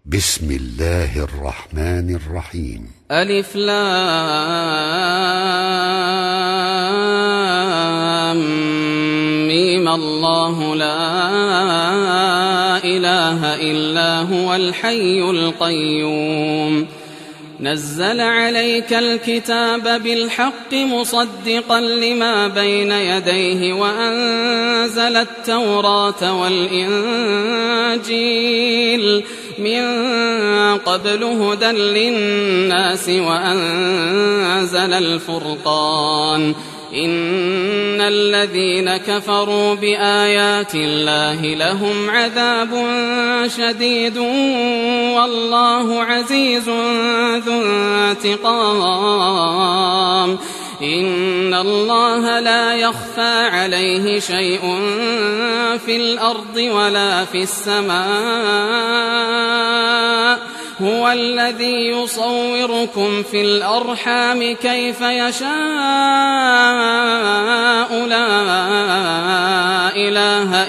بسم الله الرحمن الرحيم. ألف لام ميم. الله لا إله إلا هو الحي القيوم. نزل عليك الكتاب بالحق مصدقا لما بين يديه وأنزل التوراة والإنجيل من قبل هدى للناس وأنزل الفرقان. إن الذين كفروا بآيات الله لهم عذاب شديد والله عزيز ذو انتقام. إن الله لا يخفى عليه شيء في الأرض ولا في السماء. هو الذي يصوركم في الأرحام كيف يشاء. لا إله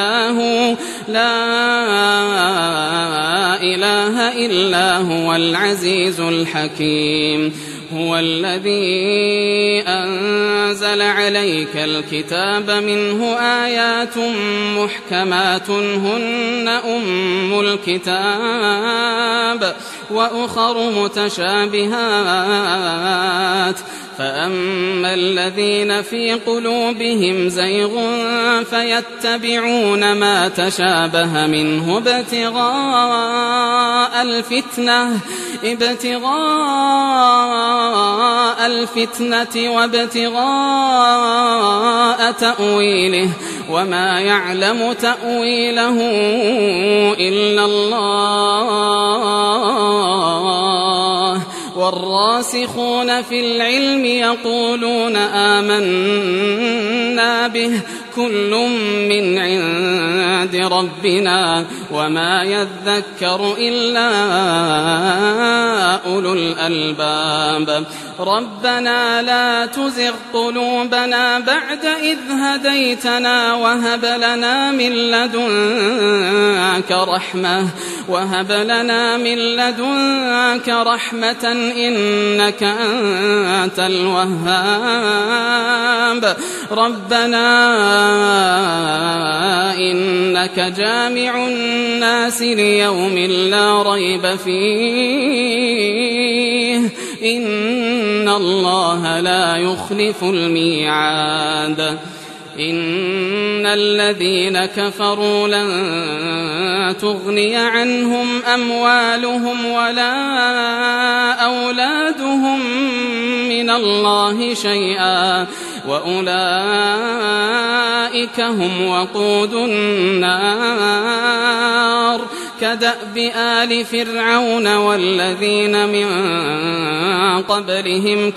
إلا هو العزيز الحكيم. هو الذي أنزل عليك الكتاب منه آيات محكمات هن أم الكتاب وأخر متشابهات. فأما الذين في قلوبهم زيغ فيتبعون ما تشابه منه ابتغاء الفتنة وابتغاء تأويله وما يعلم تأويله إلا الله. والراسخون في العلم يقولون آمنا به كل من عند ربنا وما يذكر إلا أولو الألباب. ربنا لا تزغ قلوبنا بعد إذ هديتنا وهب لنا من لدنك رحمة إنك أنت الوهاب. ربنا إنك جامع الناس ليوم لا ريب فيه إن الله لا يخلف الميعاد. إن الذين كفروا لن تغني عنهم أموالهم ولا أولادهم من الله شيئا وأولئك هم وقود النار. كدأب آل فرعون والذين من قبلهم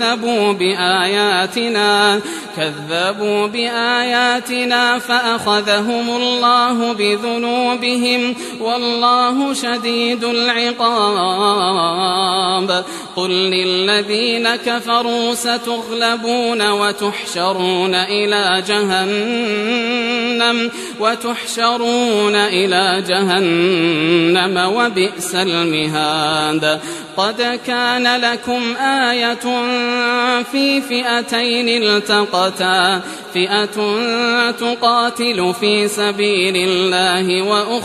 كذبوا بآياتنا فأخذهم الله بذنوبهم والله شديد العقاب. قل للذين كفروا ستغلبون وتحشرون إلى جهنم وبئس المهاد. قد كان لكم آية في فئتين التقتا فئة تقاتل في سبيل الله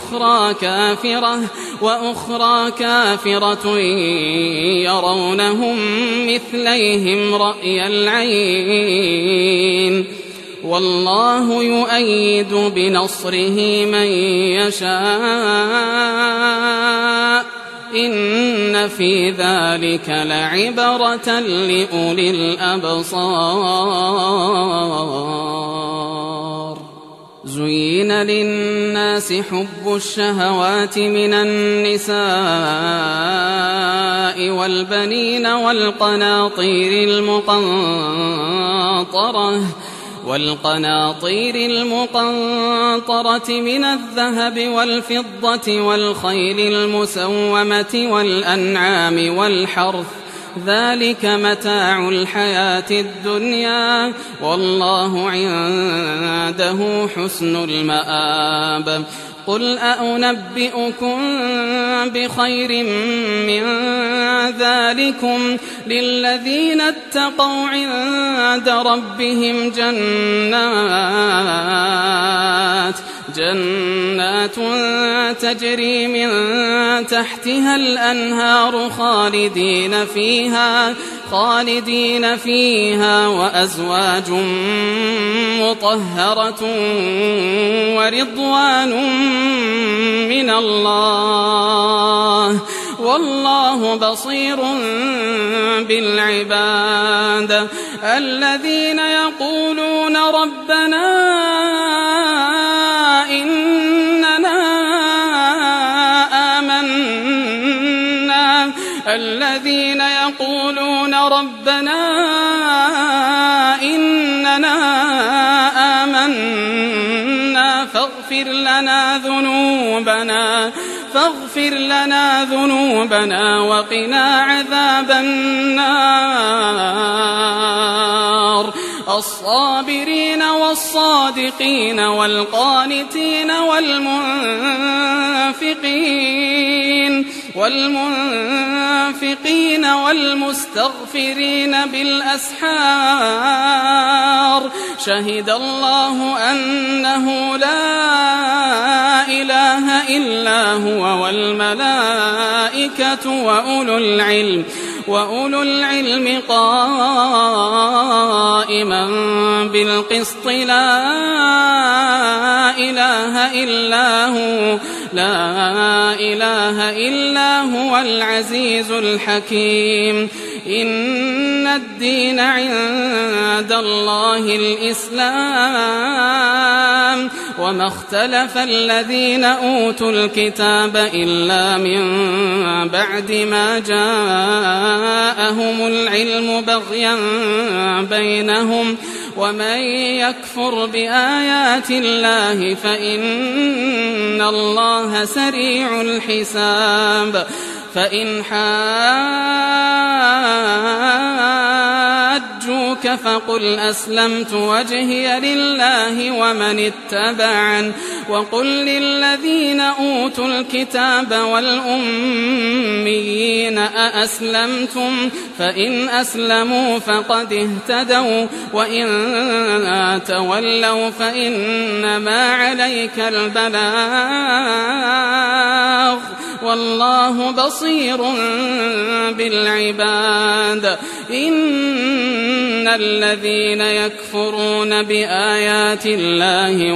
وأخرى كافرة يرونهم مثليهم رأي العين والله يؤيد بنصره من يشاء. إن في ذلك لعبرة لأولي الأبصار. زين للناس حب الشهوات من النساء والبنين والقناطير المقنطرة من الذهب والفضة والخيل المسومة والأنعام والحرث ذلك متاع الحياة الدنيا والله عنده حسن المآب. قل أنبئكم بخير من ذلكم للذين اتقوا عند ربهم جنات تجري من تحتها الأنهار خالدين فيها وأزواج مطهرة ورضوان من الله والله بصير بالعباد الذين يقولون ربنا إننا آمنا فاغفر لنا ذنوبنا وقنا عذاب النار الصابرين والصادقين والقانتين والمنفقين والمستغفرين بالأسحار شهد الله أنه لا إله إلا هو والملائكة وأولو العلم قائما بالقسط لا إله إلا هو العزيز الحكيم إن الدين عند الله الإسلام وما اختلف الذين أوتوا الكتاب إلا من بعد ما جاءهم العلم بغيا بينهم ومن يكفر بآيات الله فإن الله سريع الحساب فإن حاجوك فقل أسلمت وجهي لله ومن اتبعن وقل للذين أوتوا الكتاب والأميين أأسلمتم فإن أسلموا فقد اهتدوا وإن تولوا فإنما عليك البلاغ والله بصير بالعباد إن الذين يكفرون بآيات الله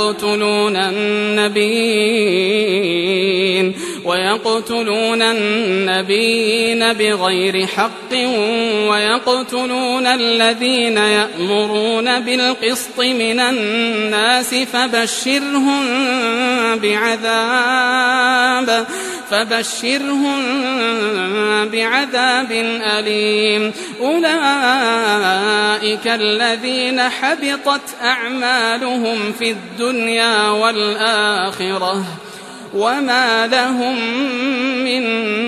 ويقتلون النبيين بغير حق ويقتلون الذين يأمرون بالقسط من الناس فبشرهم بعذاب أليم أولئك الذين حبطت أعمالهم في الدنيا والآخرة وما لهم من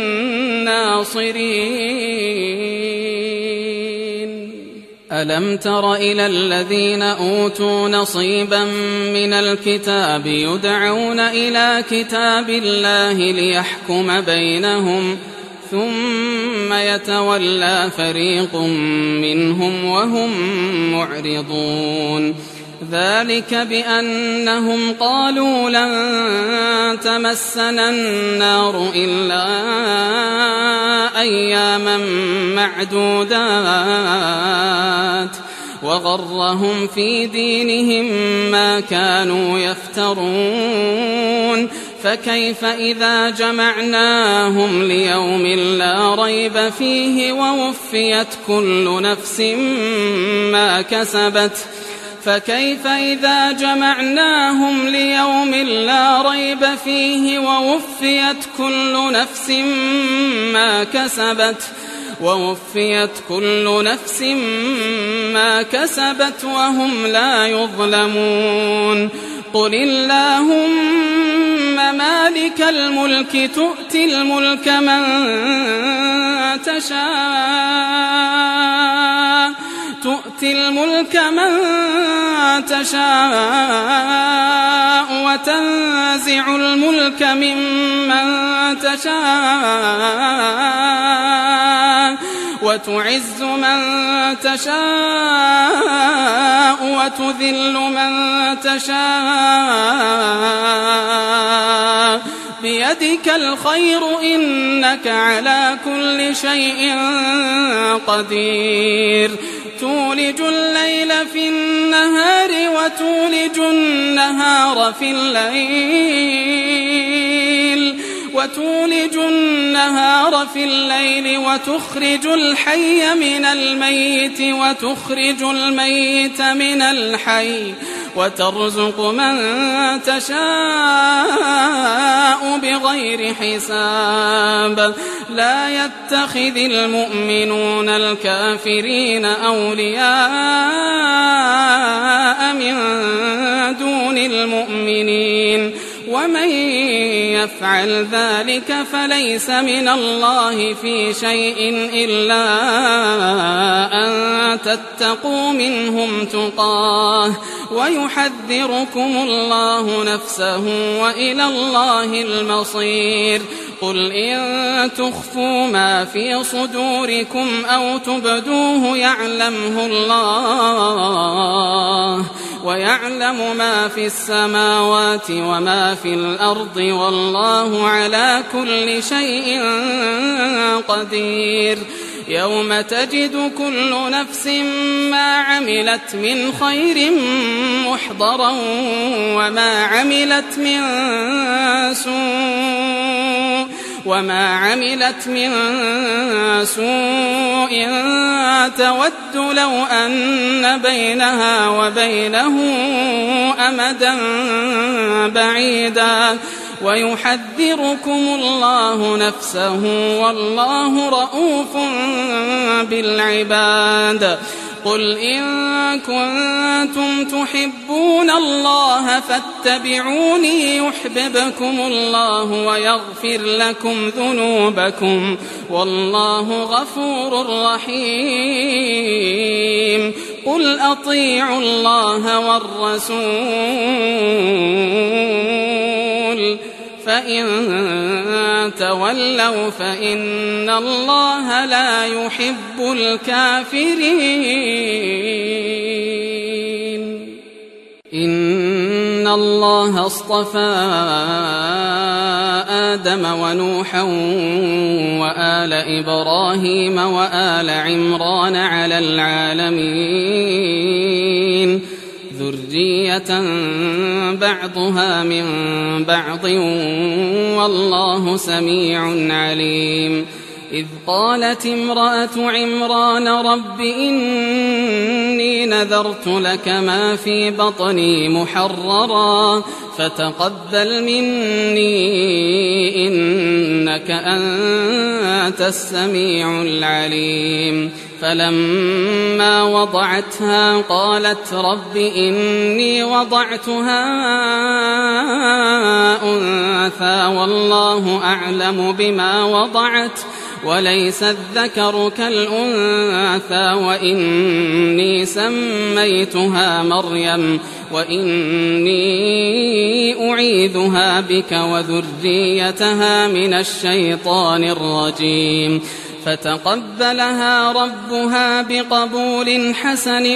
ناصرين ألم تر إلى الذين أوتوا نصيبا من الكتاب يدعون إلى كتاب الله ليحكم بينهم ثم يتولى فريق منهم وهم معرضون ذلك بأنهم قالوا لن تمسنا النار إلا أياما معدودات وغرهم في دينهم ما كانوا يفترون فكيف إذا جمعناهم ليوم لا ريب فيه ووفيت كل نفس ما كسبت فكيف إذا جمعناهم ليوم لا ريب فيه ووفيت كل نفس ما كسبت وهم لا يظلمون قل اللهم مالك الملك تؤتي الملك من تشاء تؤتي الملك من تشاء وتنزع الملك ممن تشاء وتعز من تشاء وتذل من تشاء بيدك الخير إنك على كل شيء قدير تولج الليل في النهار وتولج النهار في الليل وتخرج الحي من الميت وتخرج الميت من الحي وترزق من تشاء بغير حساب لا يتخذ المؤمنون الكافرين أولياء من دون المؤمنين ومن يفعل ذلك فليس من الله في شيء إلا أن تتقوا منهم تقاه ويحذركم الله نفسه وإلى الله المصير قل إن تخفوا ما في صدوركم أو تبدوه يعلمه الله ويعلم ما في السماوات وما في الأرض والله على كل شيء قدير يوم تجد كل نفس ما عملت من خير محضرا وما عملت من سوء تود لو أن بينها وبينه أمدا بعيدا ويحذركم الله نفسه والله رؤوف بالعباد قل إن كنتم تحبون الله فاتبعوني يحببكم الله ويغفر لكم ذنوبكم والله غفور رحيم قل أطيعوا الله والرسول فإن تولوا فإن الله لا يحب الكافرين إن الله اصطفى آدم ونوحا وآل إبراهيم وآل عمران على العالمين ذرية بعضها من بعض والله سميع عليم إذ قالت امرأة عمران رب إني نذرت لك ما في بطني محررا فتقبل مني إنك أنت السميع العليم فلما وضعتها قالت رب إني وضعتها أنثى والله أعلم بما وضعت وليس الذكر كالأنثى وإني سميتها مريم وإني أعيذها بك وذريتها من الشيطان الرجيم فتقبلها ربها بقبول حسن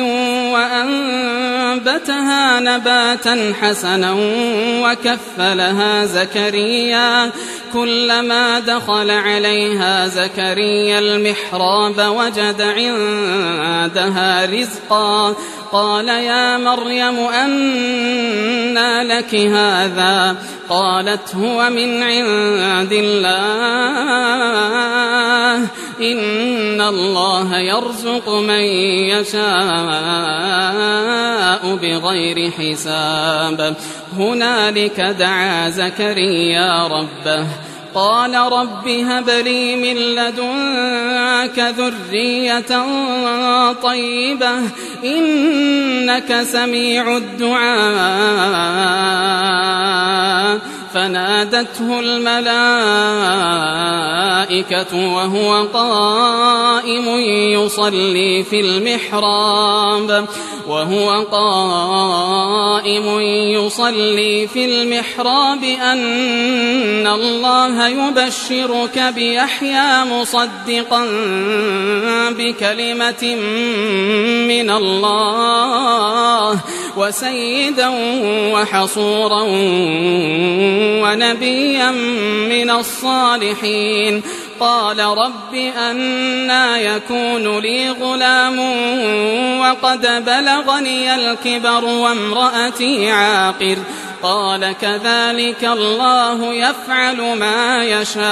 وأنبتها نباتا حسنا وكفلها زكريا كلما دخل عليها زكريا المحراب وجد عندها رزقا قال يا مريم أنى لك هذا قالت هو من عند الله إن الله يرزق من يشاء بغير حساب هنالك دعا زكريا ربه قال رب هب لي من لدنك ذرية طيبة إنك سميع الدعاء فنادته الملائكة الملائكة وهو قائم يصلي في المحراب أن الله يبشرك بيحيى مصدقا بكلمة من الله وسيدا وحصورا ونبيا من الصالحين. قال رب أنى يكون لي غلام وقد بلغني الكبر وامرأتي عاقر. قال كذلك الله يفعل ما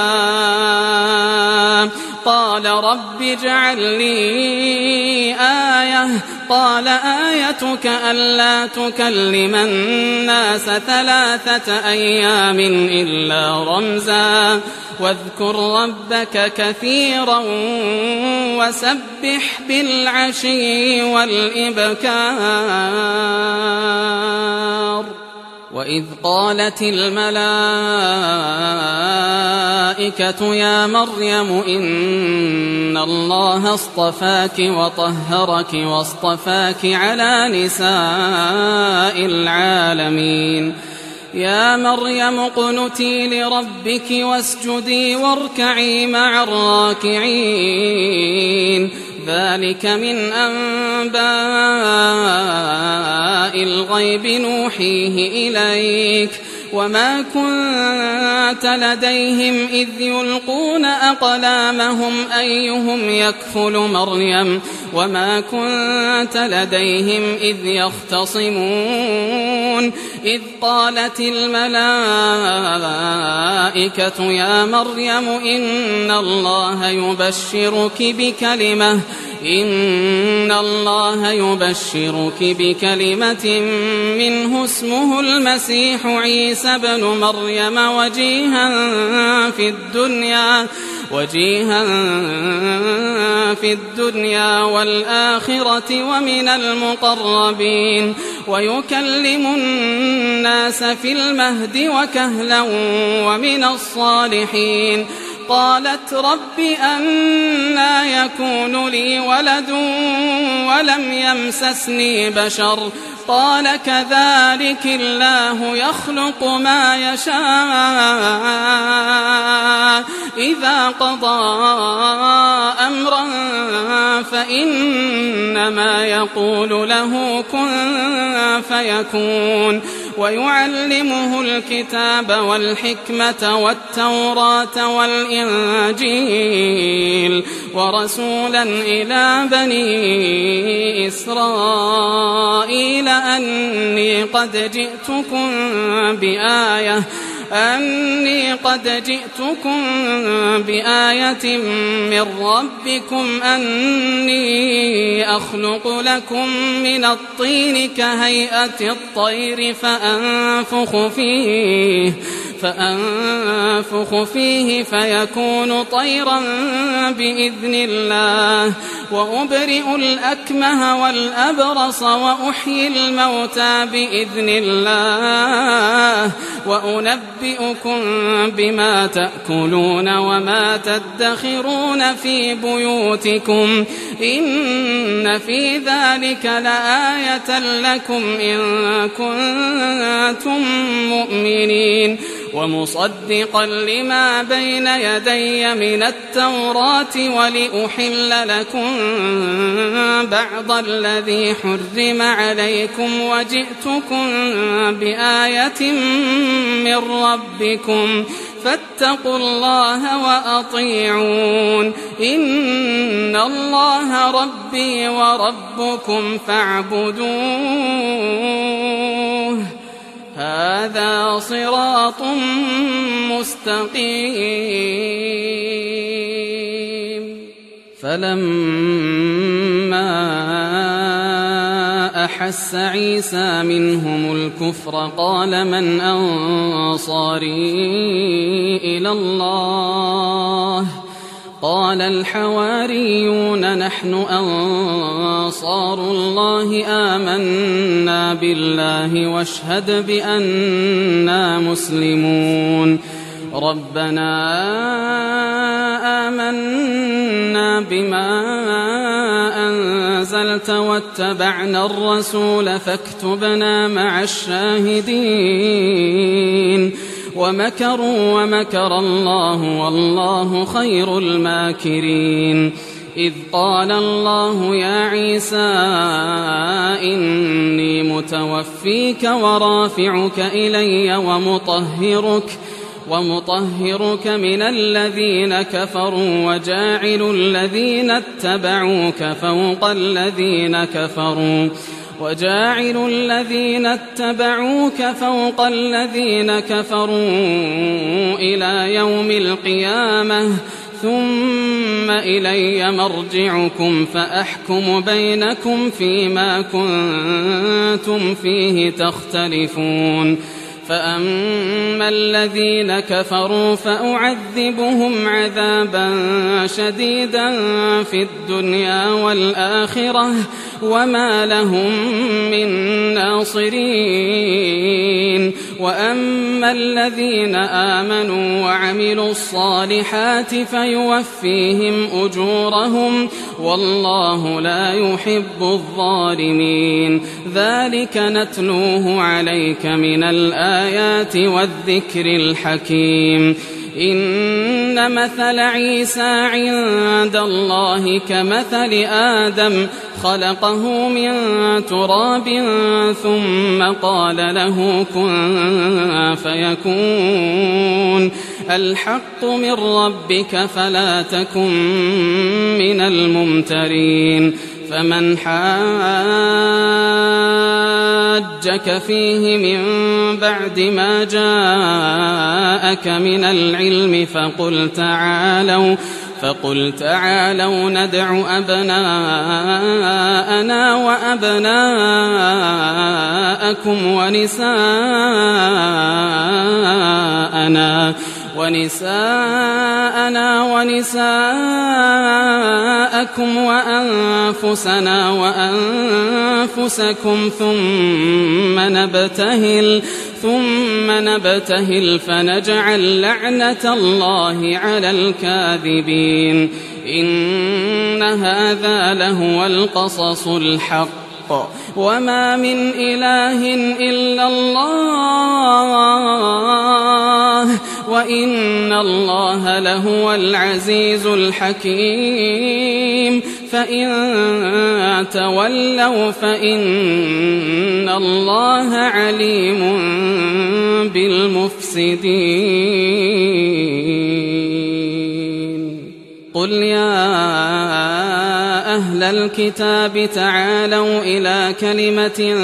يشاء. قال رب اجعل لي آية. قال آيتك ألا تكلم الناس 3 أيام إلا رمزا واذكر ربك كثيرا وسبح بالعشي والإبكار. وإذ قالت الملائكة يا مريم إن الله اصطفاك وطهرك واصطفاك على نساء العالمين. يا مريم اقنتي لربك واسجدي واركعي مع الراكعين. ذلك من أنباء الغيب نوحيه إليك وما كنت لديهم إذ يلقون أقلامهم أيهم يكفل مريم وما كنت لديهم إذ يختصمون. إذ قالت الملائكة يا مريم إن الله يبشرك بكلمة منه اسمه المسيح عيسى بن مريم وجيها في الدنيا والآخرة ومن المقربين ويكلم الناس في المهد وكهلا ومن الصالحين. قالت رب أنى يكون لي ولد ولم يمسسني بشر. قال كذلك الله يخلق ما يشاء إذا قضى أمرا فإنما يقول له كن فيكون. ويعلمه الكتاب والحكمة والتوراة والإنجيل ورسولا إلى بني إسرائيل أني قد جئتكم بآية من ربكم أني أخلق لكم من الطين كهيئة الطير فأنفخ فيه فيكون طيرا بإذن الله وأبرئ الأكمه والأبرص وأحيي الموتى بإذن الله وأنبئكم بما تأكلون وما تدخرون في بيوتكم إن في ذلك لآية لكم إن كنتم مؤمنين. ومصدقا لما بين يدي من التوراة ولأحل لكم بعض الذي حرم عليكم وجئتكم بآية من ربكم فاتقوا الله وأطيعون. إن الله ربي وربكم فاعبدوه هذا صراط مستقيم. فلما أحس عيسى منهم الكفر قال من أنصاري إلى الله قال الحواريون نحن أنصار الله آمنا بالله واشهد بأننا مسلمون. ربنا بما أنزلت واتبعنا الرسول فاكتبنا مع الشاهدين ومكروا ومكر الله والله خير الماكرين إذ قال الله يا عيسى إني متوفيك ورافعك إلي ومطهرك من الذين كفروا وجاعل الذين اتبعوك فوق الذين كفروا إلى يوم القيامة ثم إلي مرجعكم فأحكم بينكم فيما كنتم فيه تختلفون فأما الذين كفروا فأعذبهم عذابا شديدا في الدنيا والآخرة وما لهم من ناصرين وأما الذين آمنوا وعملوا الصالحات فيوفيهم أجورهم والله لا يحب الظالمين ذلك نتلوه عليك من الآيات والذكر الحكيم إن مثل عيسى عند الله كمثل آدم خلقه من تراب ثم قال له كن فيكون الحق من ربك فلا تكن من الممترين فمن حاجك فيه من بعد ما جاءك من العلم فقل تعالوا ندع أبناءنا وأبناءكم ونساءنا ونساءكم وأنفسنا وأنفسكم ثم نبتهل فنجعل لعنة الله على الكاذبين إن هذا لهو القصص الحق وما من إله إلا الله وإن الله لهو العزيز الحكيم فإن تولوا فإن الله عليم بالمفسدين قل يا أهل الكتاب تعالوا إلى كلمة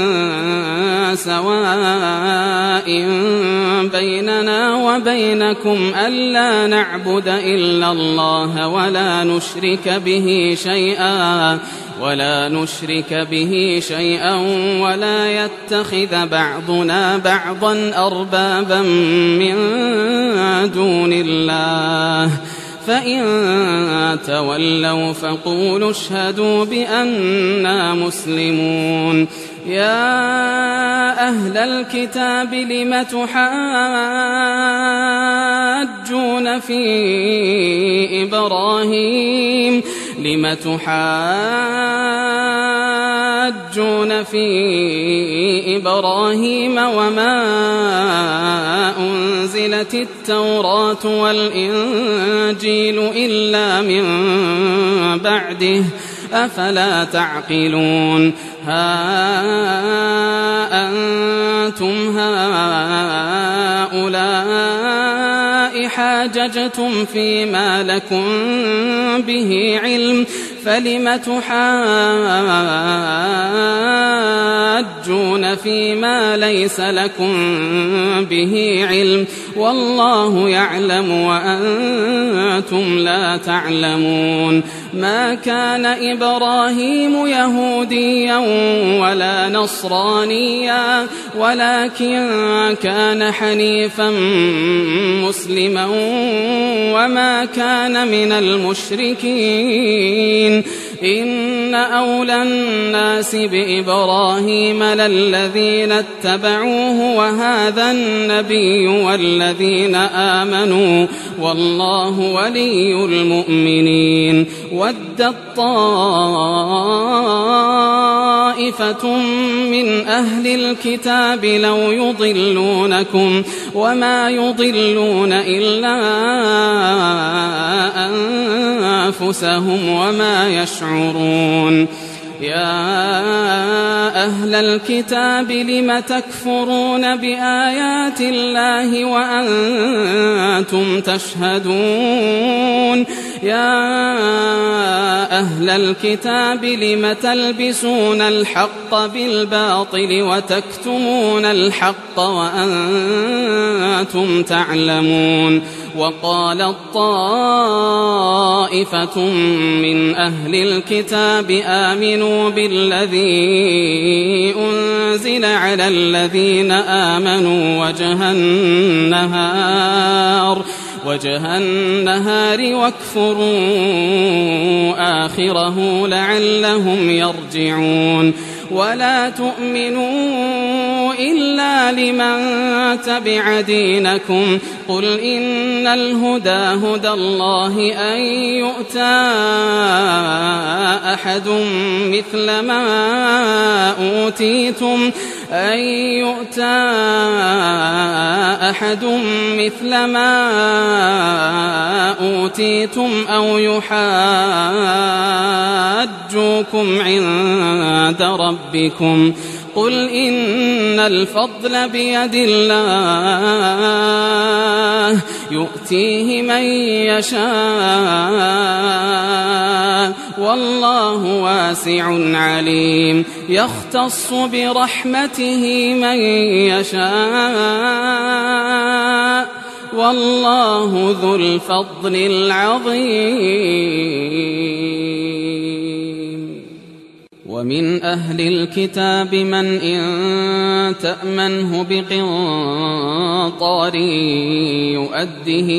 سواء بيننا وبينكم ألا نعبد إلا الله ولا نشرك به شيئا ولا يتخذ بعضنا بعضا أربابا من دون الله فإن تولوا فقولوا اشهدوا بأننا مسلمون يا أهل الكتاب لم تحاجون في إبراهيم وما أنزلت التوراة والإنجيل إلا من بعده أفلا تعقلون ها أنتم هؤلاء حاججتم فيما لكم به علم فلم تحاجون فيما ليس لكم به علم والله يعلم وأنتم لا تعلمون ما كان إبراهيم يهوديا ولا نصرانيا ولكن كان حنيفا مسلما وما كان من المشركين إن أولى الناس بإبراهيم للذين اتبعوه وهذا النبي والذين آمنوا والله ولي المؤمنين. ودت طائفة من أهل الكتاب لو يضلونكم وما يضلون إلا أنفسهم وما يشعرون. يا أهل الكتاب لم تكفرون بآيات الله وأنتم تشهدون. يا أهل الكتاب لم تلبسون الحق بالباطل وتكتمون الحق وأنتم تعلمون. وقالت طائفة من أهل الكتاب آمنوا بالذي أنزل على الذين آمنوا وجه النهار واكفروا آخره لعلهم يرجعون. ولا تؤمنوا إلا لمن تبع دينكم قل إن الهدى هدى الله أن يؤتى أحد مثل ما أوتيتم أو يحاجوكم عند ربكم قل إن الفضل بيد الله يؤتيه من يشاء والله واسع عليم. يختص برحمته من يشاء والله ذو الفضل العظيم. ومن أهل الكتاب من إن تأمنه بقنطار يؤده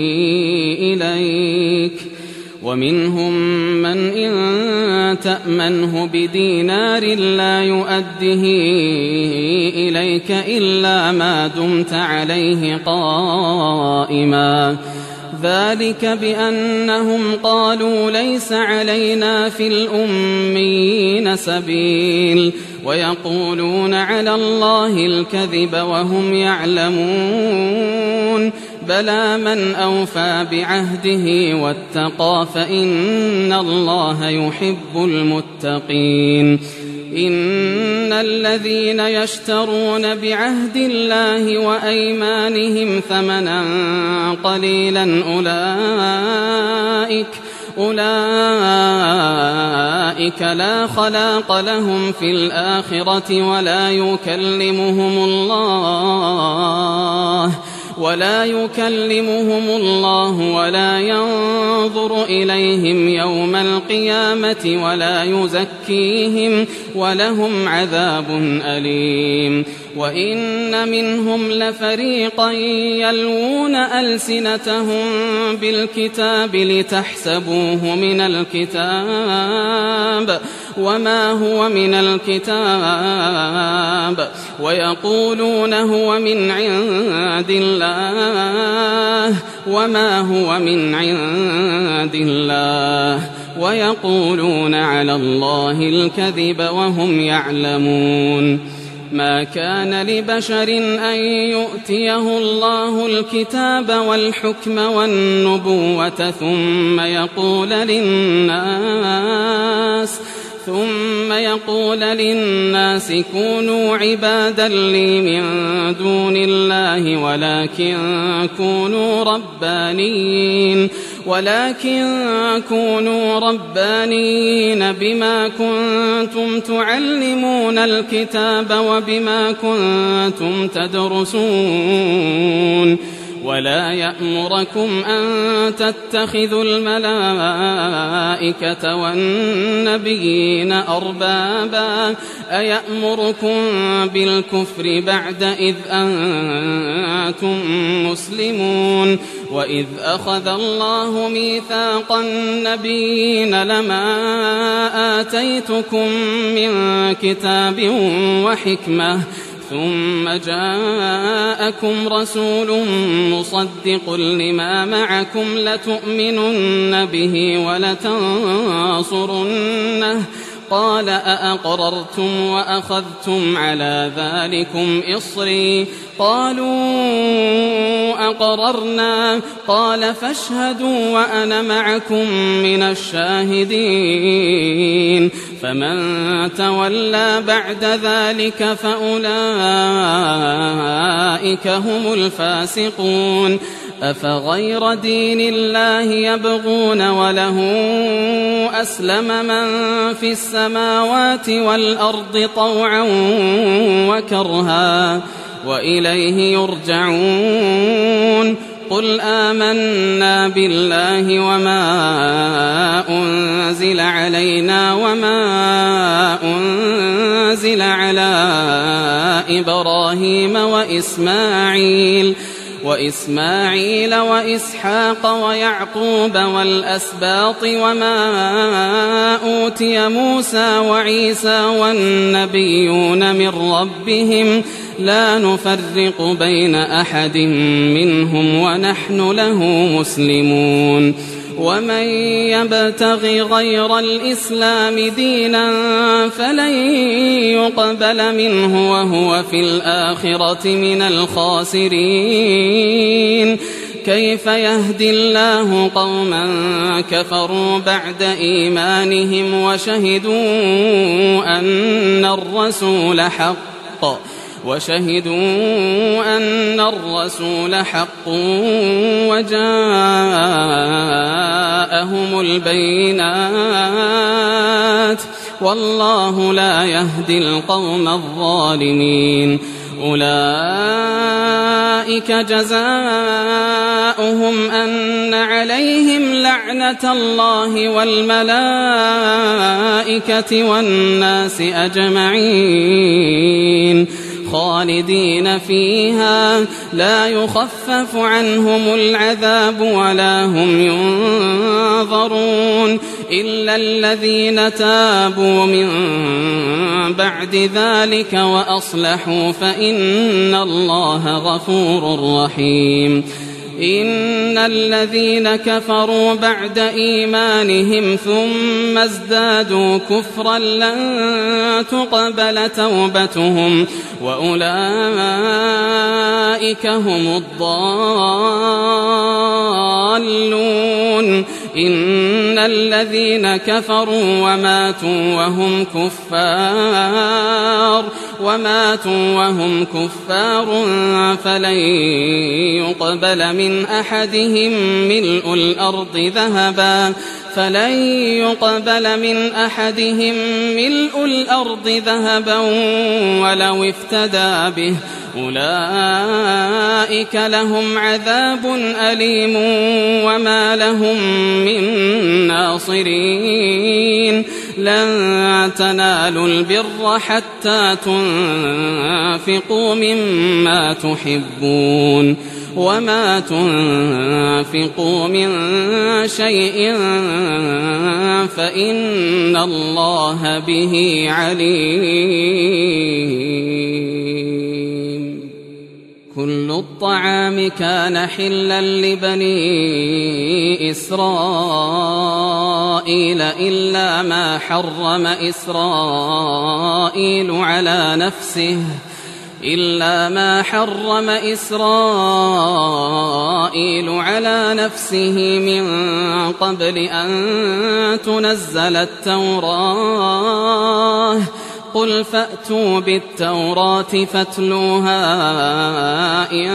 إليك ومنهم من إن تأمنه بدينار لا يؤده إليك إلا ما دمت عليه قائما ذلك بأنهم قالوا ليس علينا في الأميين سبيل ويقولون على الله الكذب وهم يعلمون. بلى من أوفى بعهده واتقى فإن الله يحب المتقين. إن الذين يشترون بعهد الله وأيمانهم ثمنا قليلا أولئك لا خلاق لهم في الآخرة ولا يكلمهم الله ولا ينظر إليهم يوم القيامة ولا يزكيهم ولهم عذاب أليم. وإن منهم لفريقا يلوون ألسنتهم بالكتاب لتحسبوه من الكتاب وما هو من الكتاب ويقولون هو من عند الله وما هو من عند الله ويقولون على الله الكذب وهم يعلمون. ما كان لبشر أن يؤتيه الله الكتاب والحكم والنبوة ثم يقول للناس كونوا عبادا لي من دون الله ولكن كونوا ربانيين بما كنتم تعلمون الكتاب وبما كنتم تدرسون ولا يأمركم أن تتخذوا الملائكة والنبيين أربابا أيأمركم بالكفر بعد إذ أنتم مسلمون وإذ أخذ الله ميثاق النبيين لما آتيتكم من كتاب وحكمة ثم جاءكم رسول مصدق لما معكم لتؤمنن به ولتنصرنه قال أأقررتم وأخذتم على ذلكم إصري قالوا أقررنا قال فاشهدوا وأنا معكم من الشاهدين فمن تولى بعد ذلك فأولئك هم الفاسقون أفغير دين الله يبغون وله أسلم من في السماوات والأرض طوعا وكرها وإليه يرجعون قل آمنا بالله وما أنزل علينا وما أنزل على إبراهيم وإسماعيل وإسحاق ويعقوب والأسباط وما أوتي موسى وعيسى والنبيون من ربهم لا نفرق بين أحد منهم ونحن له مسلمون ومن يبتغ غير الإسلام دينا فلن يقبل منه وهو في الآخرة من الخاسرين كيف يهدي الله قوما كفروا بعد إيمانهم وشهدوا أن الرسول حق وجاءهم البينات والله لا يهدي القوم الظالمين أولئك جزاؤهم أن عليهم لعنة الله والملائكة والناس أجمعين خالدين فيها لا يخفف عنهم العذاب ولا هم ينظرون إلا الذين تابوا من بعد ذلك وأصلحوا فإن الله غفور رحيم إن الذين كفروا بعد إيمانهم ثم ازدادوا كفرا لن تقبل توبتهم وأولئك هم الضالون إن الذين كفروا وماتوا وهم كفار فلن يقبل من أحدهم ملء الأرض ذهبا ولو افتدى به أولئك لهم عذاب أليم وما لهم من ناصرين لن تنالوا البر حتى تنفقوا مما تحبون وما تنفقوا من شيء فإن الله به عليم كل الطعام كان حلا لبني إسرائيل إلا ما حرم إسرائيل على نفسه من قبل أن تنزل التوراة قل فأتوا بالتوراة فاتلوها إن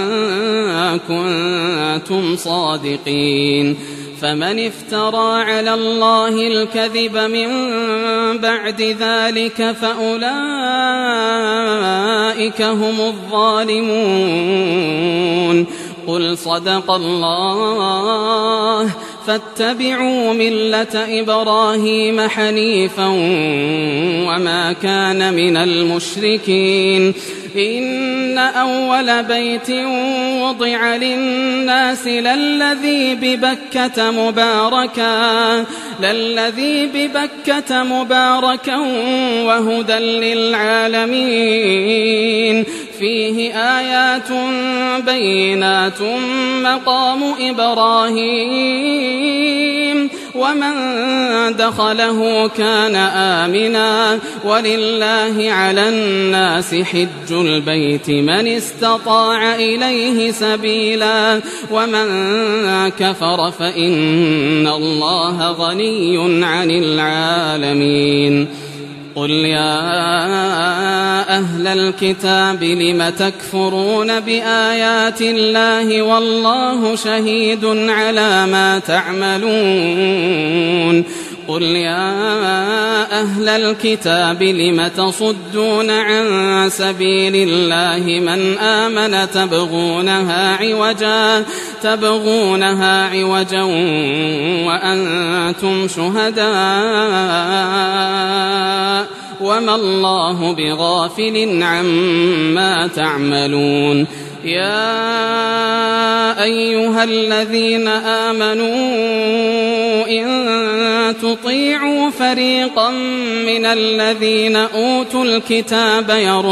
كنتم صادقين فمن افترى على الله الكذب من بعد ذلك فأولئك هم الظالمون قل صدق الله فاتبعوا ملة إبراهيم حنيفا وما كان من المشركين إن أول بيت وضع للناس للذي ببكة مباركا وهدى للعالمين فيه آيات بينات مقام إبراهيم ومن دخله كان آمنا ولله على الناس حج البيت من استطاع إليه سبيلا ومن كفر فإن الله غني عن العالمين قل يا أهل الكتاب لم تكفرون بآيات الله والله شهيد على ما تعملون قل يا أهل الكتاب لم تصدون عن سبيل الله من آمن تبغونها عوجا وأنتم شهداء وما الله بغافل عما تعملون يا أيها الذين آمنوا إن تطيعوا فريقا من الذين أوتوا الكتاب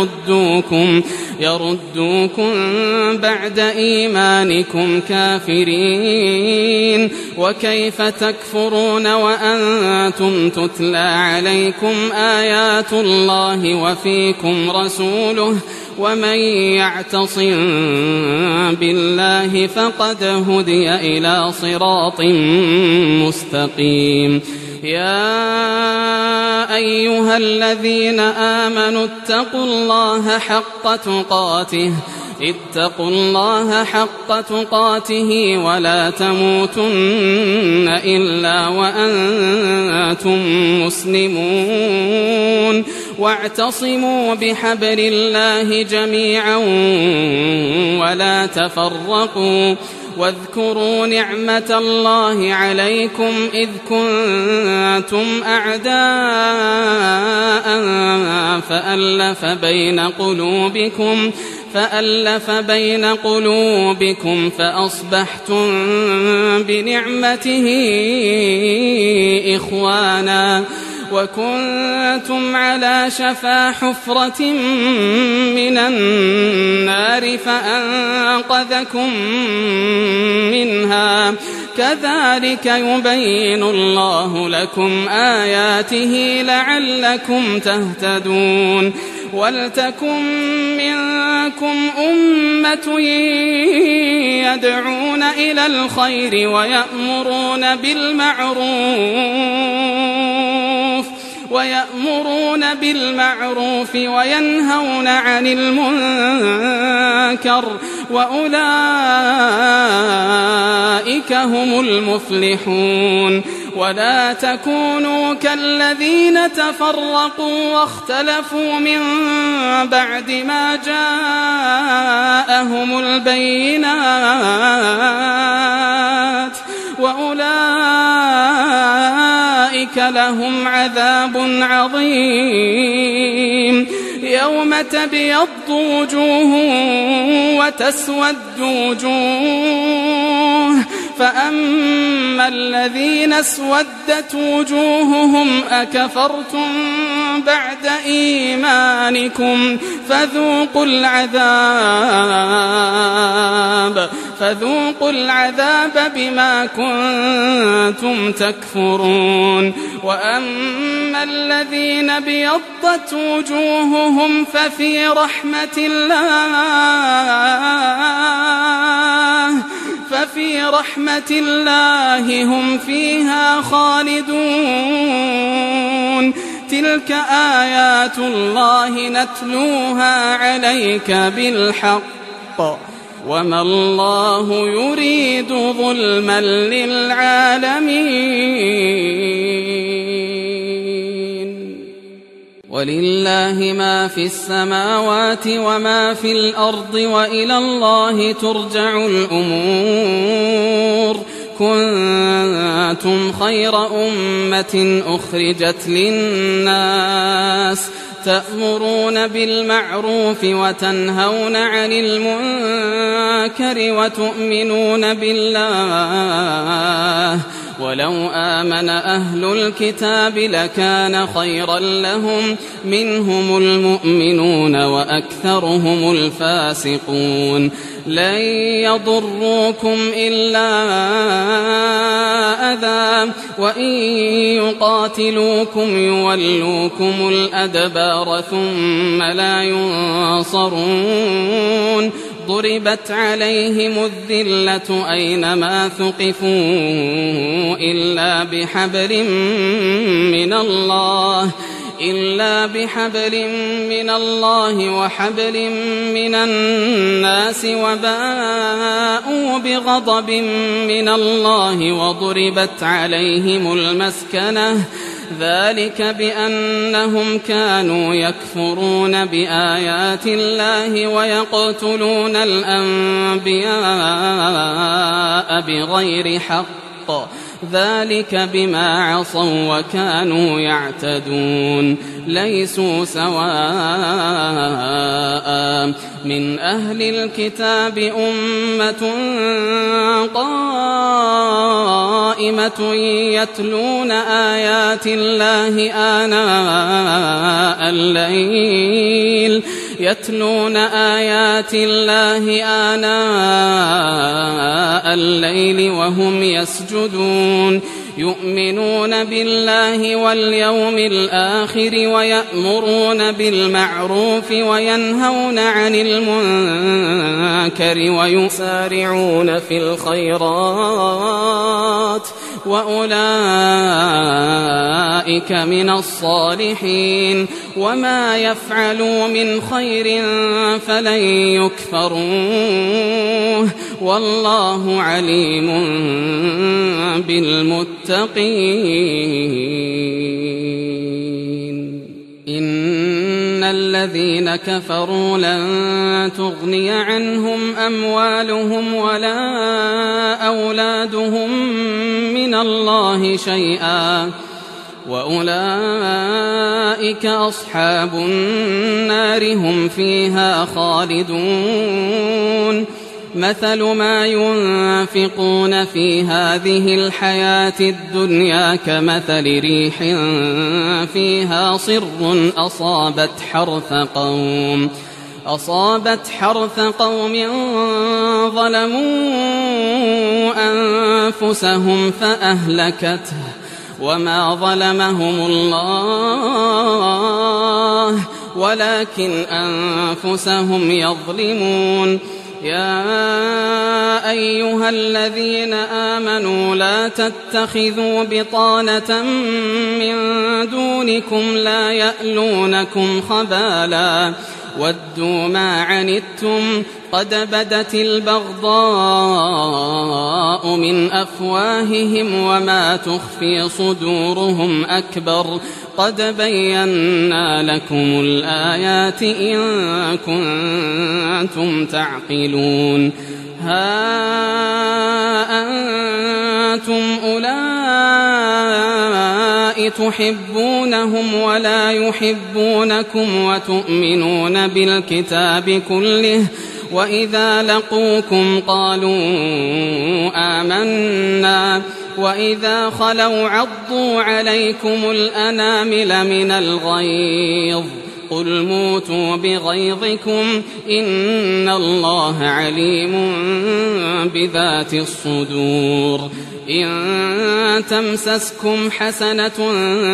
يردوكم بعد إيمانكم كافرين وكيف تكفرون وأنتم تتلى عليكم آيات الله وفيكم رسوله ومن يعتصم بالله فقد هدي إلى صراط مستقيم يا أيها الذين آمنوا اتقوا الله حق تقاته ولا تموتن إلا وأنتم مسلمون واعتصموا بحبل الله جميعا ولا تفرقوا واذكروا نعمة الله عليكم إذ كنتم أعداء فألف بين قلوبكم فأصبحتم بنعمته إخوانا وكنتم على شفا حفرة من النار فأنقذكم منها كذلك يبين الله لكم آياته لعلكم تهتدون ولتكن منكم أمة يدعون إلى الخير ويأمرون بالمعروف وينهون عن المنكر وأولئك هم المفلحون ولا تكونوا كالذين تفرقوا واختلفوا من بعد ما جاءهم البينات وأولئك لهم عذاب عظيم يوم تبيض وجوه وتسود وجوه فأما الذين اسودت وجوههم أكفرتم بعد إيمانكم فذوقوا العذاب بما كنتم تكفرون وأما الذين ابيضت وجوههم ففي رحمة الله هم فيها خالدون تلك آيات الله نتلوها عليك بالحق وما الله يريد ظلما للعالمين ولله ما في السماوات وما في الأرض وإلى الله ترجع الأمور كنتم خير أمة أخرجت للناس تأمرون بالمعروف وتنهون عن المنكر وتؤمنون بالله ولو آمن أهل الكتاب لكان خيرا لهم منهم المؤمنون وأكثرهم الفاسقون لن يضروكم إلا أذى وإن يقاتلوكم يولوكم الأدبار ثم لا ينصرون ضربت عليهم الذلة أينما ثقفوا إلا بحبل من الله وحبل من الناس وباءوا بغضب من الله وضربت عليهم المسكنة ذلك بأنهم كانوا يكفرون بآيات الله ويقتلون الأنبياء بغير حق ذلك بما عصوا وكانوا يعتدون ليسوا سواء من أهل الكتاب أمة قائمة يتلون آيات الله آناء الليل وهم يسجدون يؤمنون بالله واليوم الآخر ويأمرون بالمعروف وينهون عن المنكر ويسارعون في الخيرات وأولئك من الصالحين وما يفعلوا من خير فلن يكفروه والله عليم بالمتقين إن الذين كفروا لن تغني عنهم أموالهم ولا أولادهم من الله شيئا وأولئك أصحاب النار هم فيها خالدون مثل ما ينفقون في هذه الحياة الدنيا كمثل ريح فيها صر أصابت حرث قوم ظلموا أنفسهم فأهلكته وما ظلمهم الله ولكن أنفسهم يظلمون يا أيها الذين آمنوا لا تتخذوا بطانة من دونكم لا يألونكم خبالا ودوا ما عنتم قد بدت البغضاء من أفواههم وما تخفي صدورهم أكبر قد بينا لكم الآيات إن كنتم تعقلون ها أنتم أولئك تحبونهم ولا يحبونكم وتؤمنون بالكتاب كله وإذا لقوكم قالوا آمنا وإذا خلوا عضوا عليكم الأنامل من الغيظ قل موتوا بغيظكم إن الله عليم بذات الصدور إن تمسسكم حسنة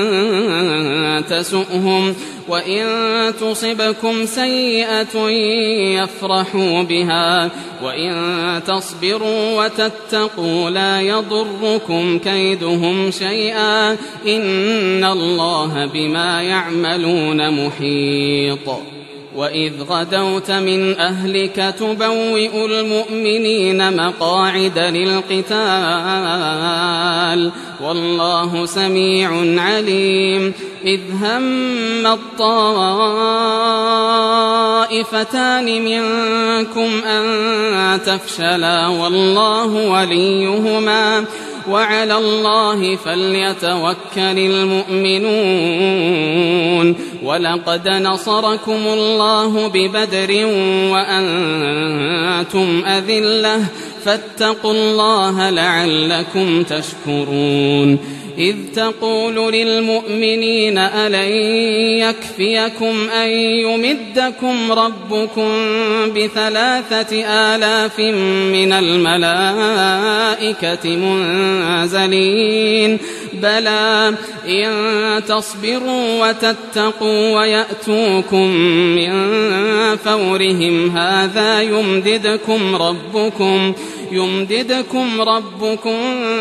تسؤهم وإن تصبكم سيئة يفرحوا بها وإن تصبروا وتتقوا لا يضركم كيدهم شيئا إن الله بما يعملون محيط وإذ غدوت من أهلك تبوئ المؤمنين مقاعد للقتال والله سميع عليم إذ هم الطائفتان منكم أن تفشلا والله وليهما وعلى الله فليتوكل المؤمنون ولقد نصركم الله ببدر وأنتم أذلة فاتقوا الله لعلكم تشكرون إذ تقول للمؤمنين ألن يكفيكم أن يمدكم ربكم ب3,000 من الملائكة منزلين بلى إن تصبروا وتتقوا ويأتوكم من فورهم هذا يمددكم ربكم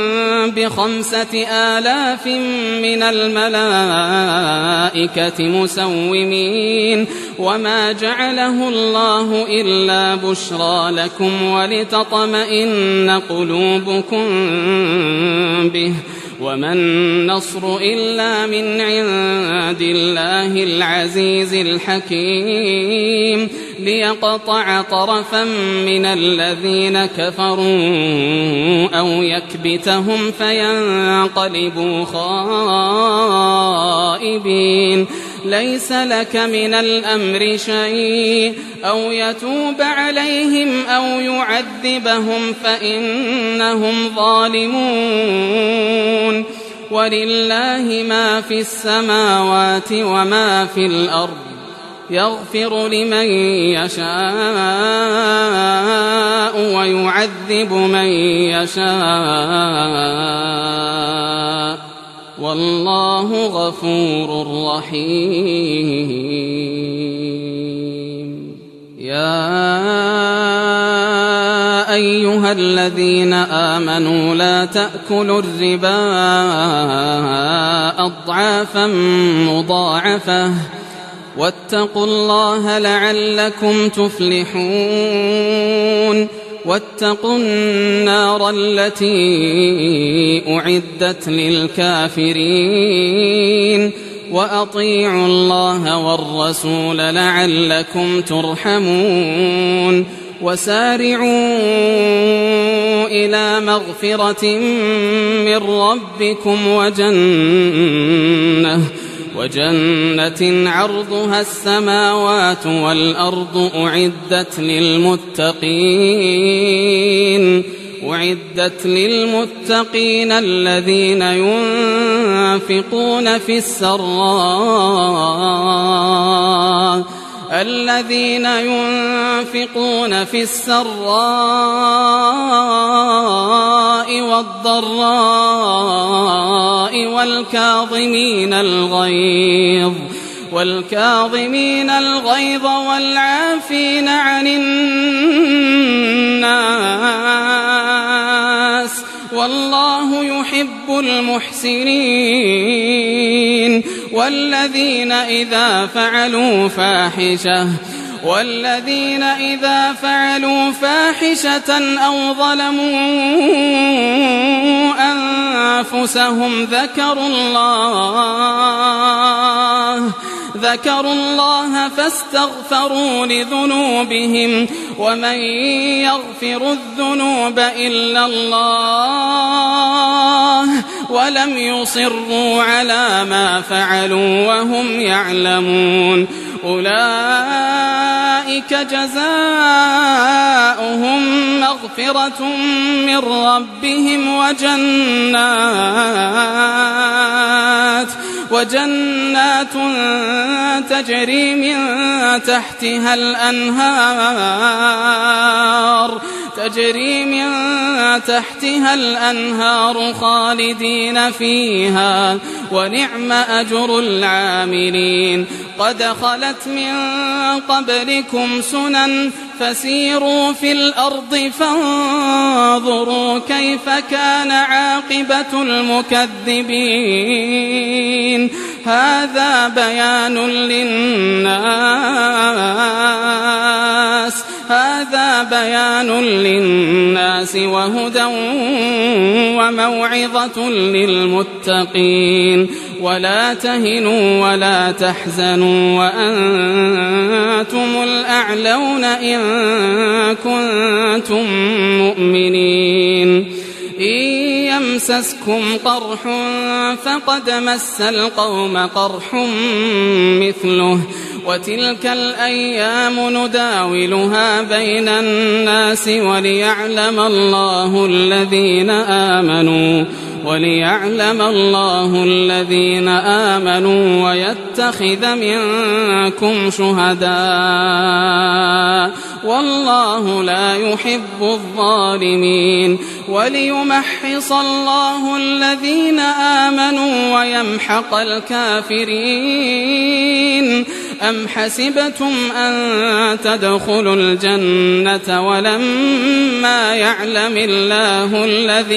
ب5,000 من الملائكة مسومين وما جعله الله إلا بشرى لكم ولتطمئن قلوبكم به وما النصر إلا من عند الله العزيز الحكيم ليقطع طرفا من الذين كفروا أو يكبتهم فينقلبوا خائبين ليس لك من الأمر شيء أو يتوب عليهم أو يعذبهم فإنهم ظالمون ولله ما في السماوات وما في الأرض يغفر لمن يشاء ويعذب من يشاء والله غفور رحيم يا أيها الذين آمنوا لا تأكلوا الربا أضعافا مضاعفة واتقوا الله لعلكم تفلحون واتقوا النار التي أعدت للكافرين وأطيعوا الله والرسول لعلكم ترحمون وسارعوا إلى مغفرة من ربكم وجنة عرضها السماوات والأرض أعدت للمتقين الذين ينفقون في السراء والضراء والكاظمين الغيظ والعافين عن الناس والله يحب المحسنين والذين إذا فعلوا فاحشة أو ظلموا أنفسهم ذكروا الله فاستغفروا لذنوبهم ومن يغفر الذنوب إلا الله ولم يصروا على ما فعلوا وهم يعلمون أولئك جزاؤهم مغفرة من ربهم وجنات تجري من تحتها الأنهار تجري من تحتها الأنهار خالدين فيها ونعم أجر العاملين. قد خلت من قبلكم سنن فسيروا في الأرض فانظروا كيف كان عاقبة المكذبين. هذا بيان للناس وهدى وموعظة للمتقين. ولا تهنوا ولا تحزنوا وأنتم الأعلون إن كنتم مؤمنين. إن يمسسكم قرح فقد مس القوم قرح مثله وتلك الأيام نداولها بين الناس وليعلم الله الذين آمنوا ويتخذ منكم شهداء والله لا يحب الظالمين. وليمحص الله الذين آمنوا ويمحق الكافرين. أم حسبتم أن تدخلوا الجنة ولما يعلم الله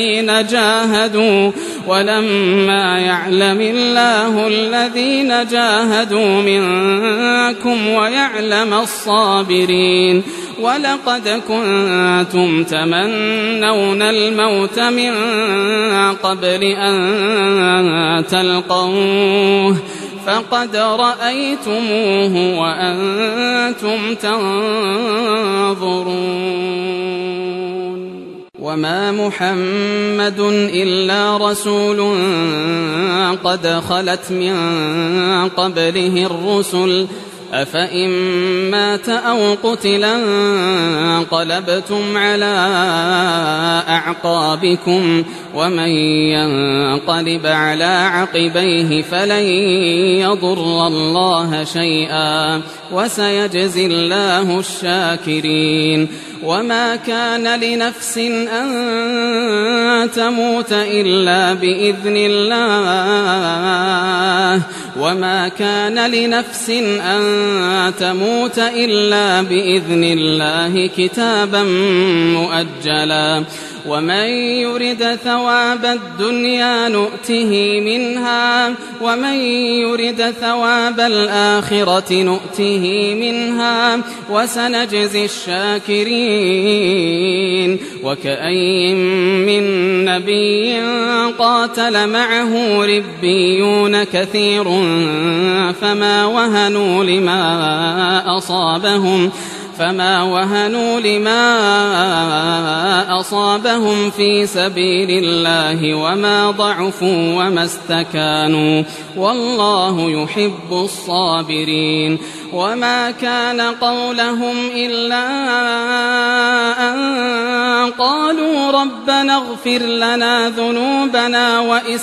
الذين جاهدوا منكم ويعلم الصابرين. ولقد كنتم تمنون الموت من قبل أن تلقوه فقد رأيتموه وأنتم تنظرون. وما محمد إلا رسول قد خلت من قبله الرسل أفإن مات أو قتلا انقلبتم على أعقابكم ومن ينقلب على عقبيه فلن يضر الله شيئا وسيجزي الله الشاكرين. وما كان لنفس أن تموت إلا بإذن الله وما كان لنفس أن تموت إلا بإذن الله كتابا مؤجلا. ومن يرد ثواب الدنيا نؤته منها ومن يرد ثواب الآخرة نؤته منها وسنجزي الشاكرين. وكأي من نبي قاتل معه ربيون كثير فما وهنوا لما أصابهم في سبيل الله وما ضعفوا وما استكانوا والله يحب الصابرين. وما كان قولهم إلا أن قالوا ربنا اغفر لنا ذنوبنا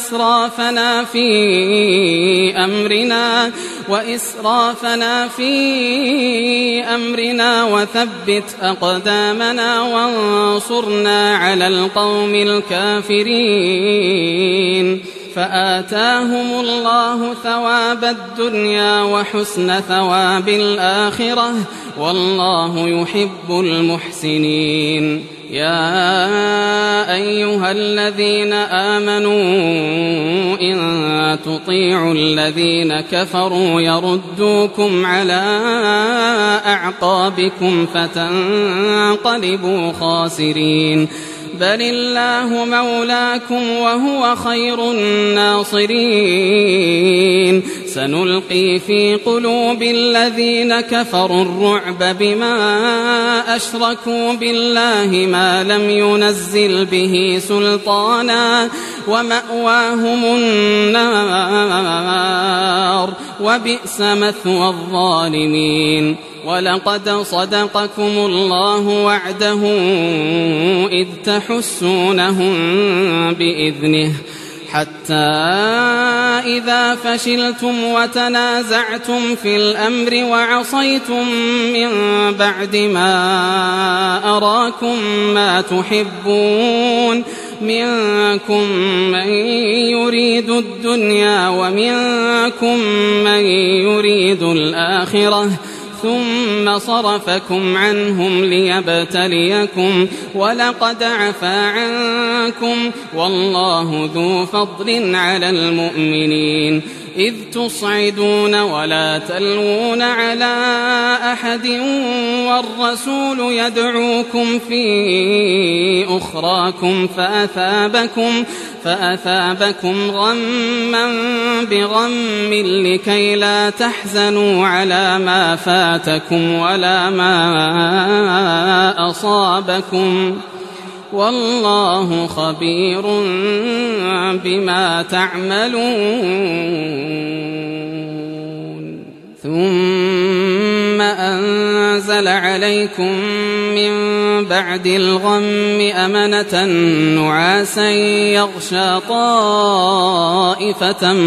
وإسرافنا في أمرنا وثبت أقدامنا وانصرنا على القوم الكافرين. فآتاهم الله ثواب الدنيا وحسن ثواب الآخرة والله يحب المحسنين. يا أيها الذين آمنوا إن تطيعوا الذين كفروا يردوكم على أعقابكم فتنقلبوا خاسرين. بل الله مولاكم وهو خير الناصرين. سنلقي في قلوب الذين كفروا الرعب بما أشركوا بالله ما لم ينزل به سلطانا ومأواهم النار وبئس مثوى الظالمين. ولقد صدقكم الله وعده إذ تحسونهم بإذنه حتى إذا فشلتم وتنازعتم في الأمر وعصيتم من بعد ما أراكم ما تحبون منكم من يريد الدنيا ومنكم من يريد الآخرة ثم صرفكم عنهم ليبتليكم ولقد عفا عنكم والله ذو فضل على المؤمنين إذ تصعدون ولا تلوون على أحد والرسول يدعوكم في أخراكم فأثابكم غما بغم لكي لا تحزنوا على ما فاتكم ولا ما أصابكم والله خبير بما تعملون ثم أنزل عليكم من بعد الغم أمنة نعاسا يغشى طائفة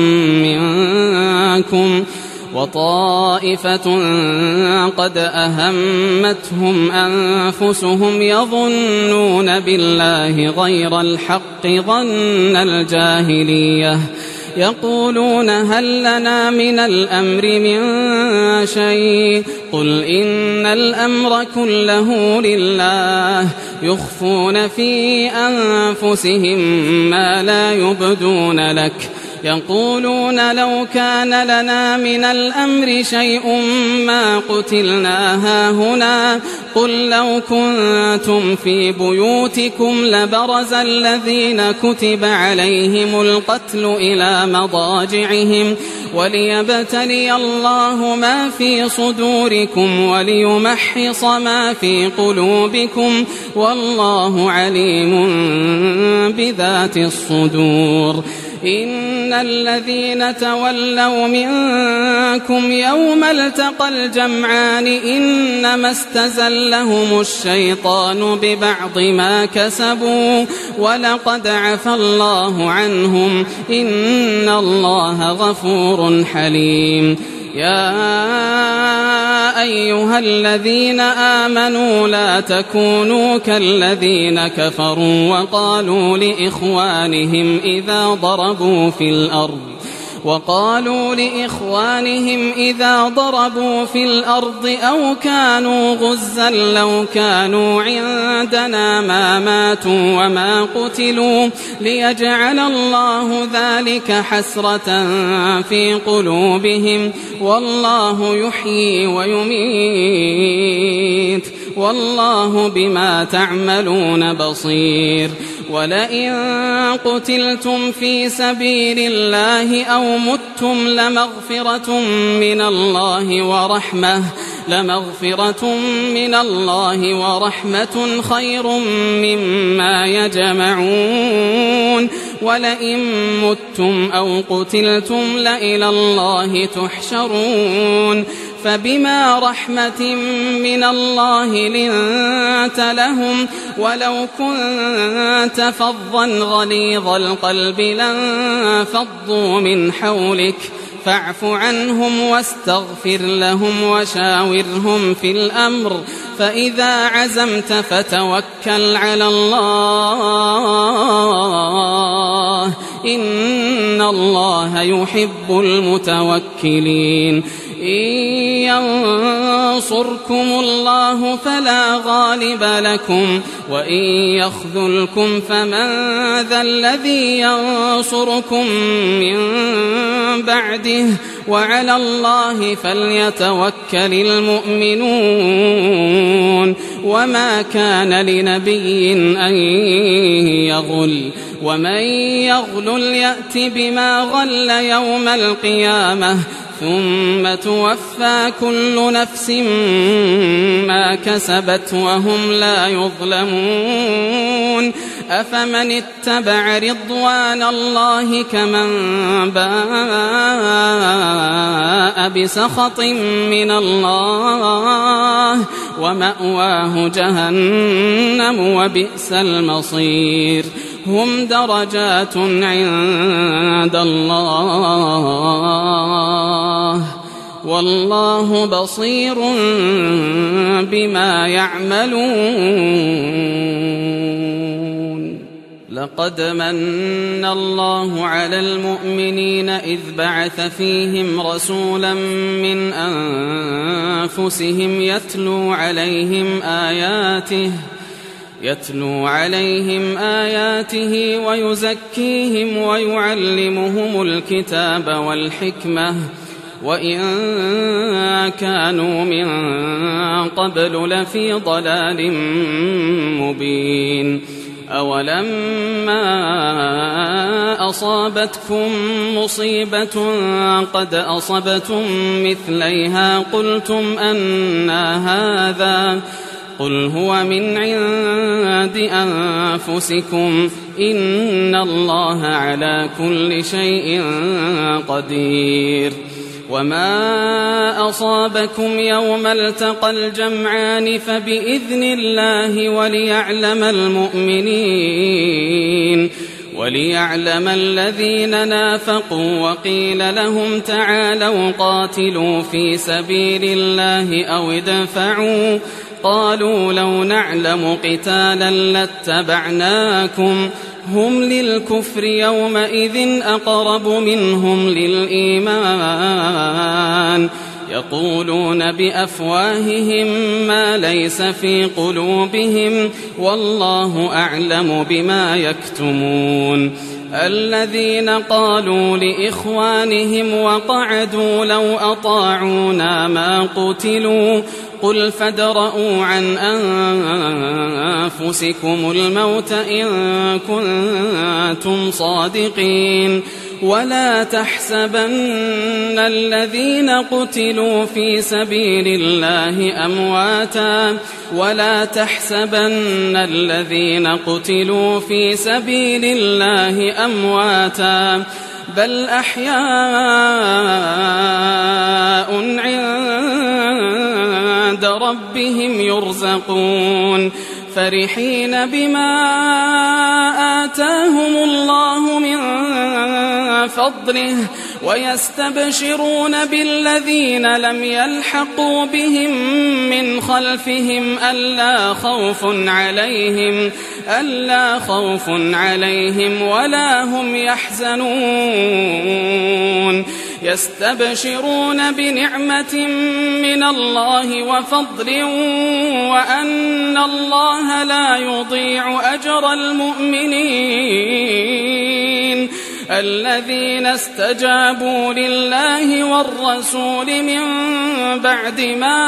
منكم وطائفة قد أهمتهم أنفسهم يظنون بالله غير الحق ظن الجاهلية يقولون هل لنا من الأمر من شيء قل إن الأمر كله لله يخفون في أنفسهم ما لا يبدون لك يقولون لو كان لنا من الأمر شيء ما قتلنا هاهنا قل لو كنتم في بيوتكم لبرز الذين كتب عليهم القتل إلى مضاجعهم وليبتلي الله ما في صدوركم وليمحص ما في قلوبكم والله عليم بذات الصدور إن الذين تولوا منكم يوم التقى الجمعان إنما استزلهم الشيطان ببعض ما كسبوا ولقد عفا الله عنهم إن الله غفور حليم يا أيها الذين آمنوا لا تكونوا كالذين كفروا وقالوا لإخوانهم إذا ضربوا في الأرض أو كانوا غزا لو كانوا عندنا ما ماتوا وما قتلوا ليجعل الله ذلك حسرة في قلوبهم والله يحيي ويميت والله بما تعملون بصير ولئن قتلتم في سبيل الله أو متم لمغفرة من الله ورحمة خير مما يجمعون ولئن متم أو قتلتم لإلى الله تحشرون فبما رحمة من الله لنت لهم ولو كنت فظا غليظ القلب لانفضوا من حولك فاعف عنهم واستغفر لهم وشاورهم في الأمر فإذا عزمت فتوكل على الله إن الله يحب المتوكلين إن ينصركم الله فلا غالب لكم وإن يخذلكم فمن ذا الذي ينصركم من بعده وعلى الله فليتوكل المؤمنون وما كان لنبي أن يغل ومن يغلل يأت بما غل يوم القيامة ثم توفى كل نفس ما كسبت وهم لا يظلمون أفمن اتبع رضوان الله كمن باء بسخط من الله ومأواه جهنم وبئس المصير هم درجات عند الله والله بصير بما يعملون. لقد من الله على المؤمنين إذ بعث فيهم رسولا من أنفسهم يتلو عليهم آياته ويزكيهم ويعلمهم الكتاب والحكمة وإن كانوا من قبل لفي ضلال مبين. أولما أصابتكم مصيبة قد أصبتم مثليها قلتم أنى هذا قل هو من عند أنفسكم إن الله على كل شيء قدير. وما أصابكم يوم التقى الجمعان فبإذن الله وليعلم الذين نافقوا وقيل لهم تعالوا قاتلوا في سبيل الله أو ادفعوا قالوا لو نعلم قتالا لاتبعناكم هم للكفر يومئذ أقرب منهم للإيمان يقولون بأفواههم ما ليس في قلوبهم والله أعلم بما يكتمون. الذين قالوا لإخوانهم وقعدوا لو أطاعونا ما قتلوا قل فادرءوا عن أنفسكم الموت إن كنتم صادقين ولا تحسبن الذين قتلوا في سبيل الله أمواتا بل أحياء عند ربهم يرزقون فرحين بما آتاهم الله من فضله ويستبشرون بالذين لم يلحقوا بهم من خلفهم ألا خوف عليهم ولا هم يحزنون يستبشرون بنعمة من الله وفضل وأن الله لا يضيع أجر المؤمنين الذين استجابوا لله والرسول من بعد ما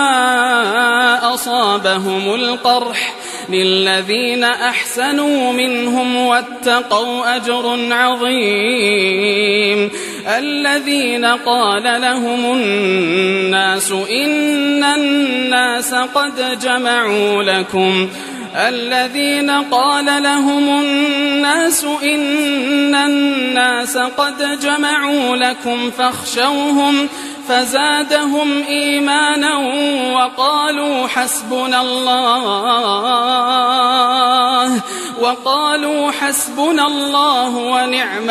أصابهم القرح للذين أحسنوا منهم واتقوا أجر عظيم. الذين قال لهم الناس إن الناس قد جمعوا لكم فاخشوهم فزادهم إيمانا وقالوا حسبنا الله ونعم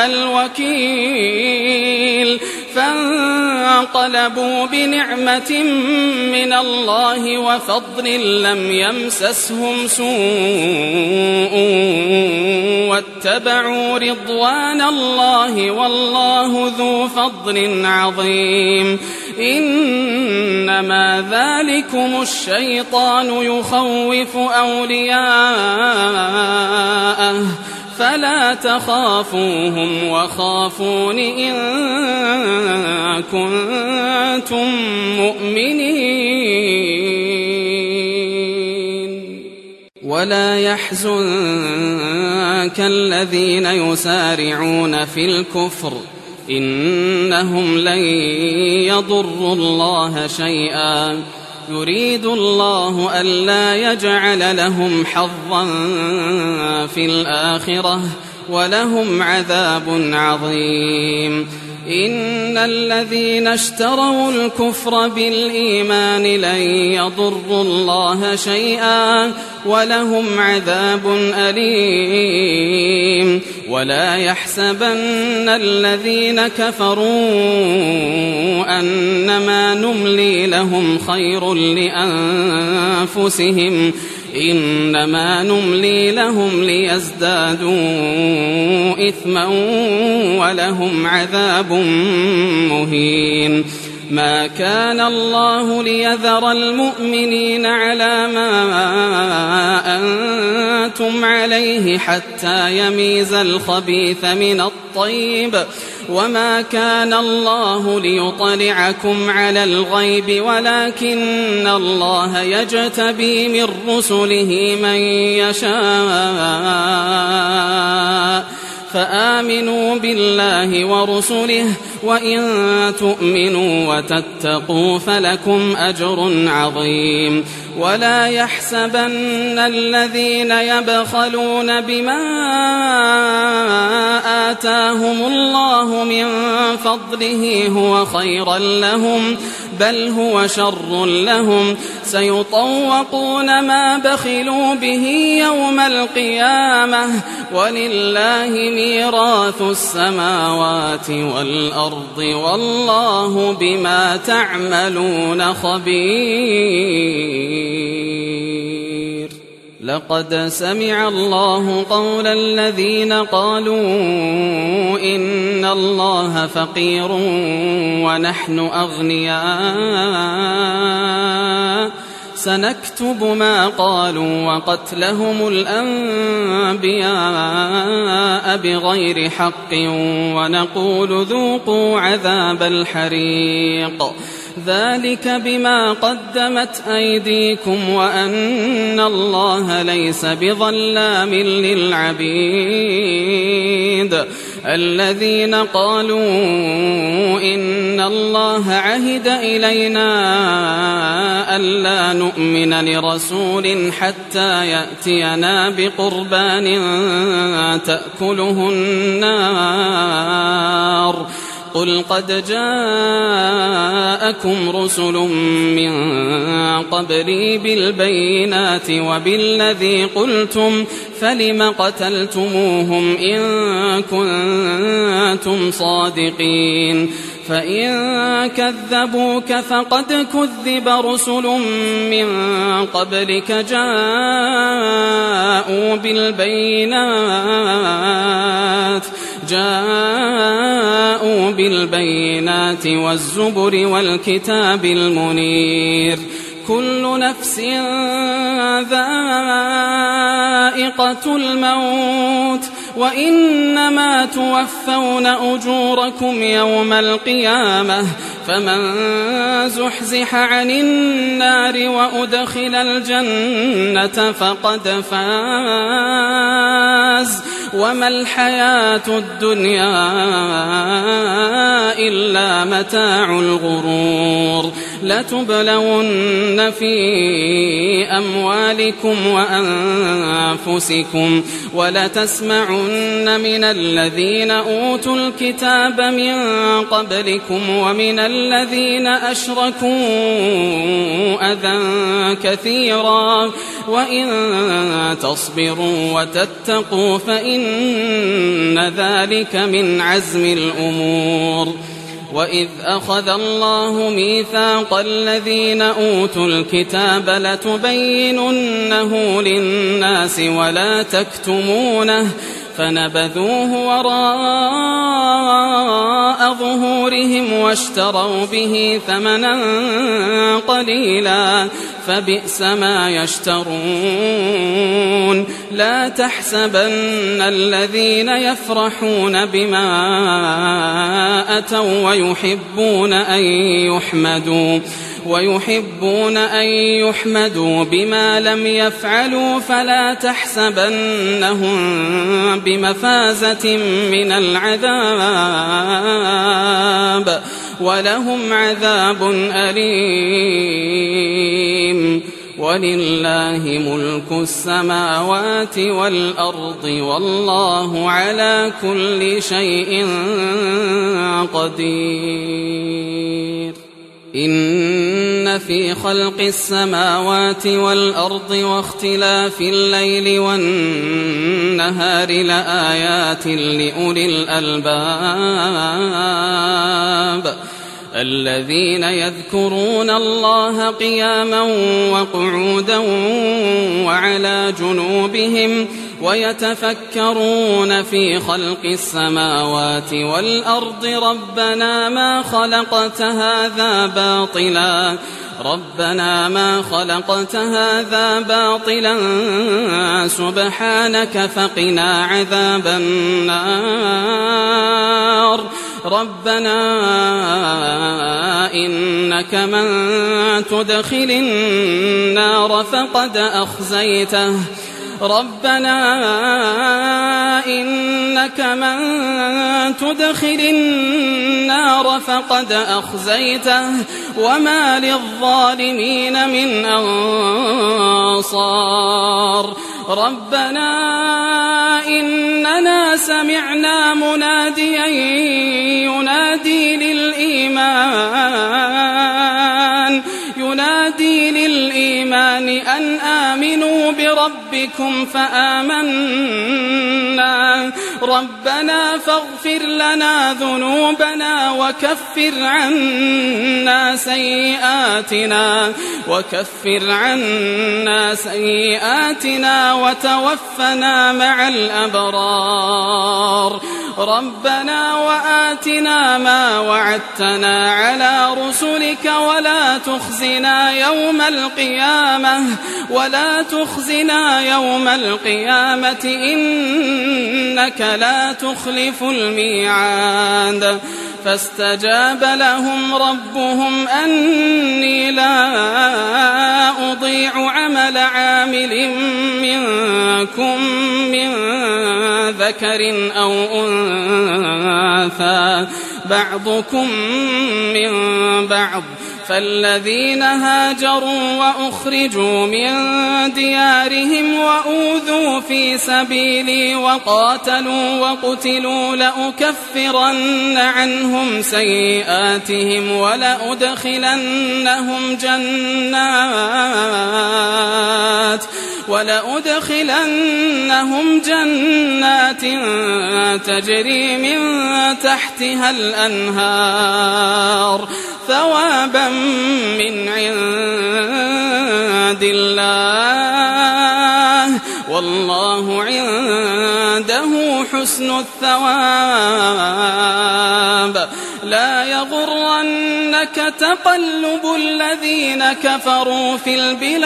الوكيل فانقلبوا بنعمة من الله وفضل لم يمسسهم سوء واتبعوا رضوان الله والله ذو فضل عظيم. إنما ذلكم الشيطان يخوف أولياءه فلا تخافوهم وخافون إن كنتم مؤمنين. ولا يحزنك الذين يسارعون في الكفر إنهم لن يضروا الله شيئا يريد الله ألا يجعل لهم حظا في الآخرة ولهم عذاب عظيم. إن الذين اشتروا الكفر بالإيمان لن يضروا الله شيئا ولهم عذاب أليم. ولا يحسبن الذين كفروا أنما نملي لهم خير لأنفسهم إنما نملي لهم ليزدادوا إثما ولهم عذاب مهين. ما كان الله ليذر المؤمنين على ما أنتم عليه حتى يميز الخبيث من الطيب وما كان الله ليطلعكم على الغيب ولكن الله يجتبي من رسله من يشاء فآمنوا بالله ورسله وإن تؤمنوا وتتقوا فلكم أجر عظيم. ولا يحسبن الذين يبخلون بما آتاهم الله من فضله هو خيرا لهم بل هو شر لهم سيطوقون ما بخلوا به يوم القيامة ولله ميراث السماوات والأرض والله بما تعملون خبير. لقد سمع الله قول الذين قالوا إن الله فقير ونحن أغنياء سنكتب ما قالوا وقتلهم الأنبياء بغير حق ونقول ذوقوا عذاب الحريق ذلك بما قدمت أيديكم وأن الله ليس بظلام للعبيد. الذين قالوا إن الله عهد إلينا ألا نؤمن لرسول حتى يأتينا بقربان تأكله النار قل قد جاءكم رسل من قبلي بالبينات وبالذي قلتم فلم قتلتموهم إن كنتم صادقين فإن كذبوك فقد كذب رسل من قبلك جاءوا بالبينات والزبر والكتاب المنير. كل نفس ذائقة الموت وإنما توفون أجوركم يوم القيامة فمن زحزح عن النار وأدخل الجنة فقد فاز وما الحياة الدنيا إلا متاع الغرور. لتبلون في أموالكم وأنفسكم ولتسمعن من الذين أوتوا الكتاب من قبلكم ومن الذين أشركوا أذى كثيرا وإن تصبروا وتتقوا فإن ذلك من عزم الأمور. وإذ أخذ الله ميثاق الذين أوتوا الكتاب لتبيننه للناس ولا تكتمونه فنبذوه وراء ظهورهم واشتروا به ثمنا قليلا فبئس ما يشترون. لا تحسبن الذين يفرحون بما أتوا ويحبون أن يحمدوا بما لم يفعلوا فلا تحسبنهم بمفازة من العذاب ولهم عذاب أليم. ولله ملك السماوات والأرض والله على كل شيء قدير إن في خلق السماوات والأرض واختلاف الليل والنهار لآيات لأولي الألباب الذين يذكرون الله قياما وقعودا وعلى جنوبهم ويتفكرون في خلق السماوات والأرض ربنا ما خلقت هذا باطلا سبحانك فقنا عذاب النار ربنا إنك من تدخل النار فقد أخزيته وما للظالمين من أنصار ربنا إننا سمعنا مناديا ينادي للإيمان أن آمنوا بربكم فآمنا ربنا فاغفر لنا ذنوبنا وكفر عنا سيئاتنا وتوفنا مع الأبرار ربنا وآتنا ما وعدتنا على رسلك ولا تخزنا يوم القيامة إنك لا تخلف الميعاد فاستجاب لهم ربهم أني لا أضيع عمل عامل منكم من ذكر أو أنثى بعضكم من بعض فالذين هاجروا وأخرجوا من ديارهم وأوذوا في سبيلي وقاتلوا وقتلوا لأكفرن عنهم سيئاتهم ولأدخلنهم جنات تجري من تحتها الأنهار ثوابا من عند الله والله عنده حسن الثواب لا يغرنك تقلب الذين كفروا في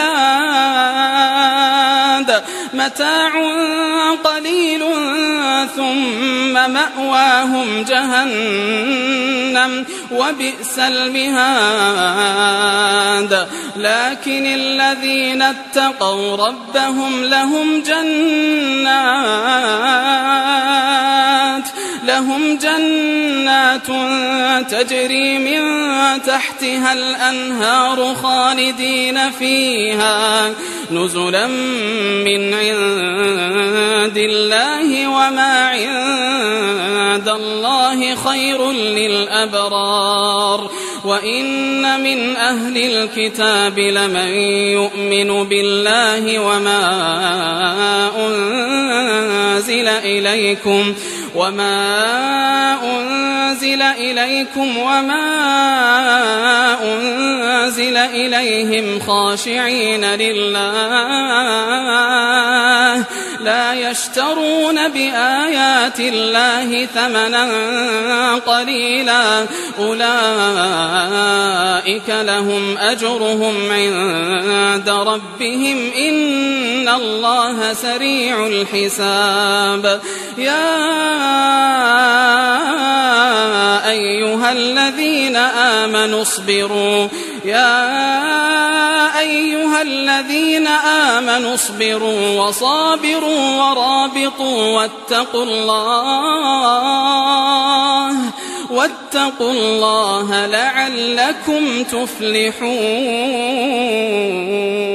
البلاد متاع قليل ثم مأواهم جهنم وبئس المهاد لكن الذين اتقوا ربهم لهم جنات تجري من تحتها الأنهار خالدين فيها نزلا من عند الله وما عند الله خير للأبرار وإن من أهل الكتاب لمن يؤمن بالله وما أنزل إليكم وما أنزل إليهم خاشعين لله لا يشترون بآيات الله ثمنا قليلا أولئك لهم أجرهم عند ربهم إن الله سريع الحساب يا أيها الذين آمنوا اصبروا وصابروا ورابطوا واتقوا الله لعلكم تفلحون.